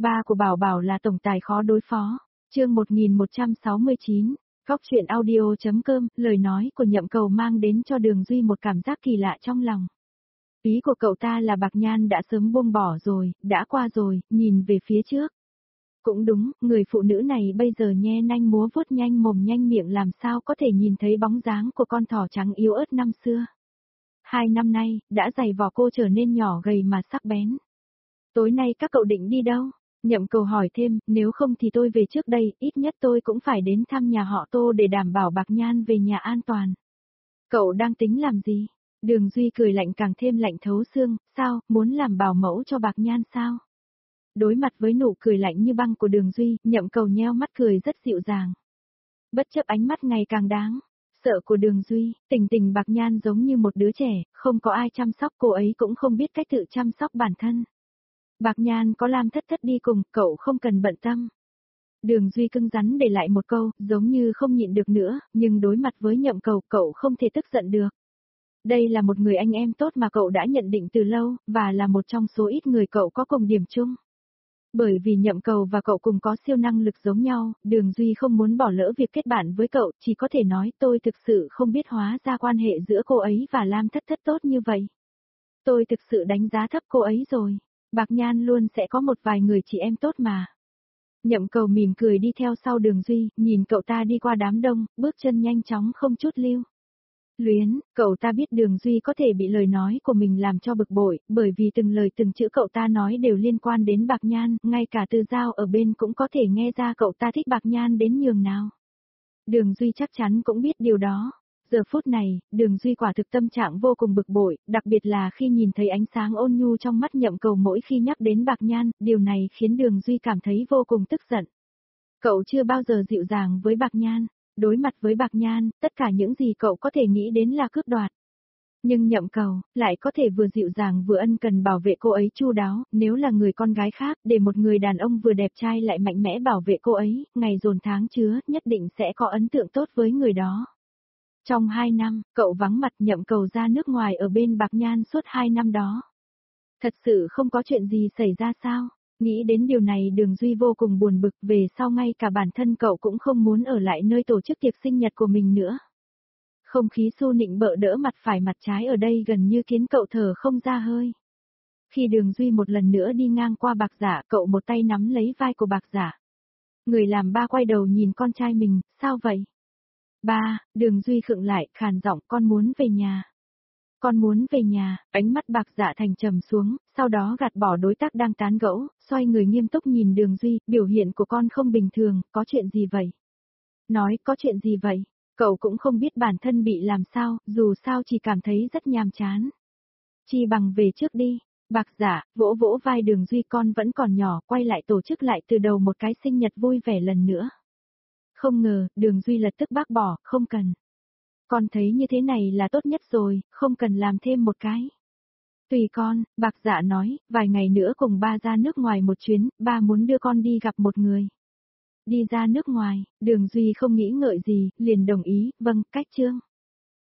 Ba của Bảo Bảo là tổng tài khó đối phó. Chương 1169, Góc truyện audio.com, lời nói của Nhậm Cầu mang đến cho Đường Duy một cảm giác kỳ lạ trong lòng. Ý của cậu ta là Bạc Nhan đã sớm buông bỏ rồi, đã qua rồi, nhìn về phía trước. Cũng đúng, người phụ nữ này bây giờ nhe nanh múa vuốt nhanh mồm nhanh miệng làm sao có thể nhìn thấy bóng dáng của con thỏ trắng yếu ớt năm xưa. 2 năm nay, đã dày vò cô trở nên nhỏ gầy mà sắc bén. Tối nay các cậu định đi đâu? Nhậm Cầu hỏi thêm, nếu không thì tôi về trước đây, ít nhất tôi cũng phải đến thăm nhà họ Tô để đảm bảo Bạc Nhan về nhà an toàn. Cậu đang tính làm gì? Đường Duy cười lạnh càng thêm lạnh thấu xương, sao, muốn làm bảo mẫu cho Bạc Nhan sao? Đối mặt với nụ cười lạnh như băng của Đường Duy, Nhậm Cầu nheo mắt cười rất dịu dàng. Bất chấp ánh mắt ngày càng đáng sợ của Đường Duy, tình tình Bạc Nhan giống như một đứa trẻ, không có ai chăm sóc cô ấy cũng không biết cách tự chăm sóc bản thân. Bạc Nhan có Lam Thất Thất đi cùng, cậu không cần bận tâm. Đường Duy cứng rắn để lại một câu, giống như không nhịn được nữa, nhưng đối mặt với Nhậm Cầu, cậu không thể tức giận được. Đây là một người anh em tốt mà cậu đã nhận định từ lâu, và là một trong số ít người cậu có cùng điểm chung. Bởi vì Nhậm Cầu và cậu cùng có siêu năng lực giống nhau, Đường Duy không muốn bỏ lỡ việc kết bạn với cậu, chỉ có thể nói tôi thực sự không biết hóa ra quan hệ giữa cô ấy và Lam Thất Thất tốt như vậy. Tôi thực sự đánh giá thấp cô ấy rồi. Bạc Nhan luôn sẽ có một vài người chị em tốt mà. Nhậm Cầu mỉm cười đi theo sau Đường Duy, nhìn cậu ta đi qua đám đông, bước chân nhanh chóng không chút lưu luyến, cậu ta biết Đường Duy có thể bị lời nói của mình làm cho bực bội, bởi vì từng lời từng chữ cậu ta nói đều liên quan đến Bạc Nhan, ngay cả Từ Giao ở bên cũng có thể nghe ra cậu ta thích Bạc Nhan đến nhường nào. Đường Duy chắc chắn cũng biết điều đó. Giờ phút này, Đường Duy quả thực tâm trạng vô cùng bực bội, đặc biệt là khi nhìn thấy ánh sáng ôn nhu trong mắt Nhậm Cầu mỗi khi nhắc đến Bạc Nhan, điều này khiến Đường Duy cảm thấy vô cùng tức giận. Cậu chưa bao giờ dịu dàng với Bạc Nhan, đối mặt với Bạc Nhan, tất cả những gì cậu có thể nghĩ đến là cướp đoạt. Nhưng Nhậm Cầu, lại có thể vừa dịu dàng vừa ân cần bảo vệ cô ấy chu đáo, nếu là người con gái khác, để một người đàn ông vừa đẹp trai lại mạnh mẽ bảo vệ cô ấy, ngày dồn tháng chứa, nhất định sẽ có ấn tượng tốt với người đó. Trong 2 năm, cậu vắng mặt Nhậm Cầu ra nước ngoài ở bên Bạc Nhan suốt 2 năm đó. Thật sự không có chuyện gì xảy ra sao? Nghĩ đến điều này Đường Duy vô cùng buồn bực, về sau ngay cả bản thân cậu cũng không muốn ở lại nơi tổ chức tiệc sinh nhật của mình nữa. Không khí xu nịnh bợ đỡ mặt phải mặt trái ở đây gần như khiến cậu thở không ra hơi. Khi Đường Duy một lần nữa đi ngang qua Bạc Giả, cậu một tay nắm lấy vai của Bạc Giả. Người làm ba quay đầu nhìn con trai mình, sao vậy? Ba, Đường Duy khựng lại, khàn giọng, con muốn về nhà. Con muốn về nhà, ánh mắt Bạc Dạ Thành trầm xuống, sau đó gạt bỏ đối tác đang tán gẫu, xoay người nghiêm túc nhìn Đường Duy, biểu hiện của con không bình thường, có chuyện gì vậy? Nói, có chuyện gì vậy? Cậu cũng không biết bản thân bị làm sao, dù sao chỉ cảm thấy rất nhàm chán. Chi bằng về trước đi. Bạc Dạ, vỗ vỗ vai Đường Duy, con vẫn còn nhỏ, quay lại tổ chức lại từ đầu một cái sinh nhật vui vẻ lần nữa. Không ngờ, Đường Duy lập tức bác bỏ, không cần. Con thấy như thế này là tốt nhất rồi, không cần làm thêm một cái. Tùy con, Bạc Dạ nói, vài ngày nữa cùng ba ra nước ngoài một chuyến, ba muốn đưa con đi gặp một người. Đi ra nước ngoài, Đường Duy không nghĩ ngợi gì, liền đồng ý, vâng, cách chương.